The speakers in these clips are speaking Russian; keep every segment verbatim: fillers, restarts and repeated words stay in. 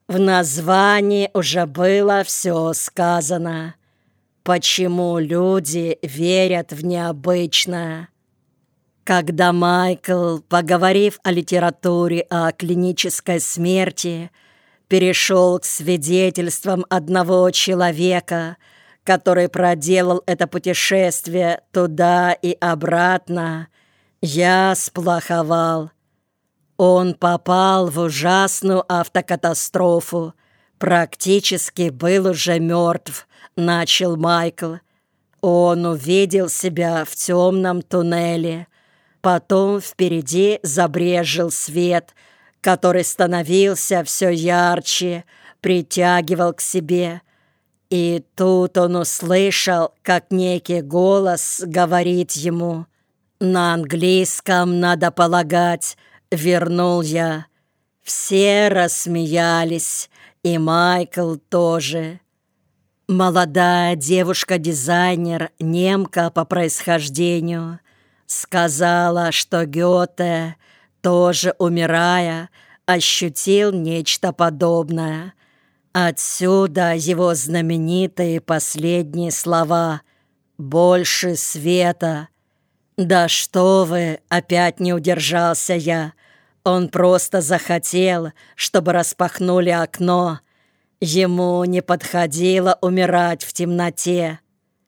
В названии уже было все сказано. Почему люди верят в необычное? Когда Майкл, поговорив о литературе о клинической смерти, перешел к свидетельствам одного человека, который проделал это путешествие туда и обратно, я сплоховал. Он попал в ужасную автокатастрофу, практически был уже мертв, начал Майкл. Он увидел себя в темном туннеле. Потом впереди забрезжил свет, который становился все ярче, притягивал к себе. И тут он услышал, как некий голос говорит ему: «На английском, надо полагать», — вернул я. Все рассмеялись, и Майкл тоже. Молодая девушка-дизайнер, немка по происхождению, сказала, что Гёте, тоже умирая, ощутил нечто подобное. Отсюда его знаменитые последние слова «больше света». «Да что вы!» — опять не удержался я. Он просто захотел, чтобы распахнули окно. Ему не подходило умирать в темноте.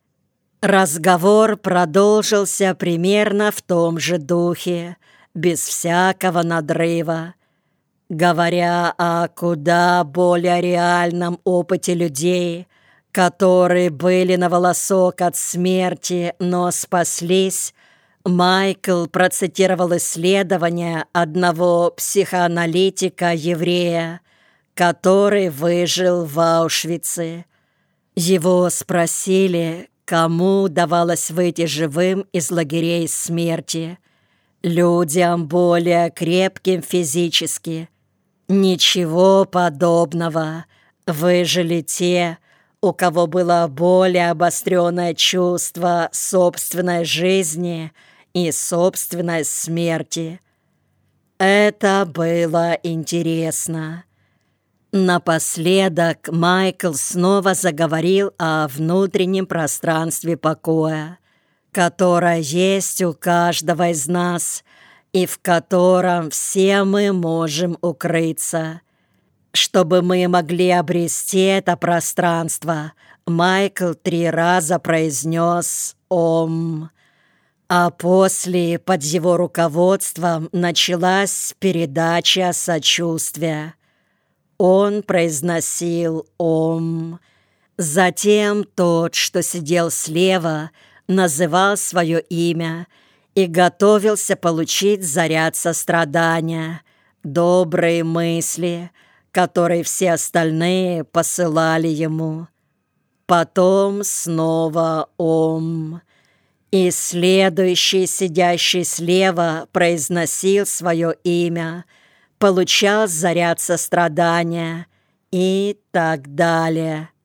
Разговор продолжился примерно в том же духе, без всякого надрыва. Говоря о куда более реальном опыте людей, которые были на волосок от смерти, но спаслись, Майкл процитировал исследование одного психоаналитика-еврея, который выжил в Аушвице. Его спросили, кому удавалось выйти живым из лагерей смерти. Людям более крепким физически. Ничего подобного. Выжили те, у кого было более обостренное чувство собственной жизни и собственной смерти. Это было интересно. Напоследок Майкл снова заговорил о внутреннем пространстве покоя, которое есть у каждого из нас и в котором все мы можем укрыться. Чтобы мы могли обрести это пространство, Майкл три раза произнес «Ом». А после, под его руководством, началась передача сочувствия. Он произносил «Ом». Затем тот, что сидел слева, называл свое имя и готовился получить заряд сострадания, добрые мысли, которые все остальные посылали ему. Потом снова «Ом». И следующий, сидящий слева, произносил свое имя, получал заряд сострадания и так далее.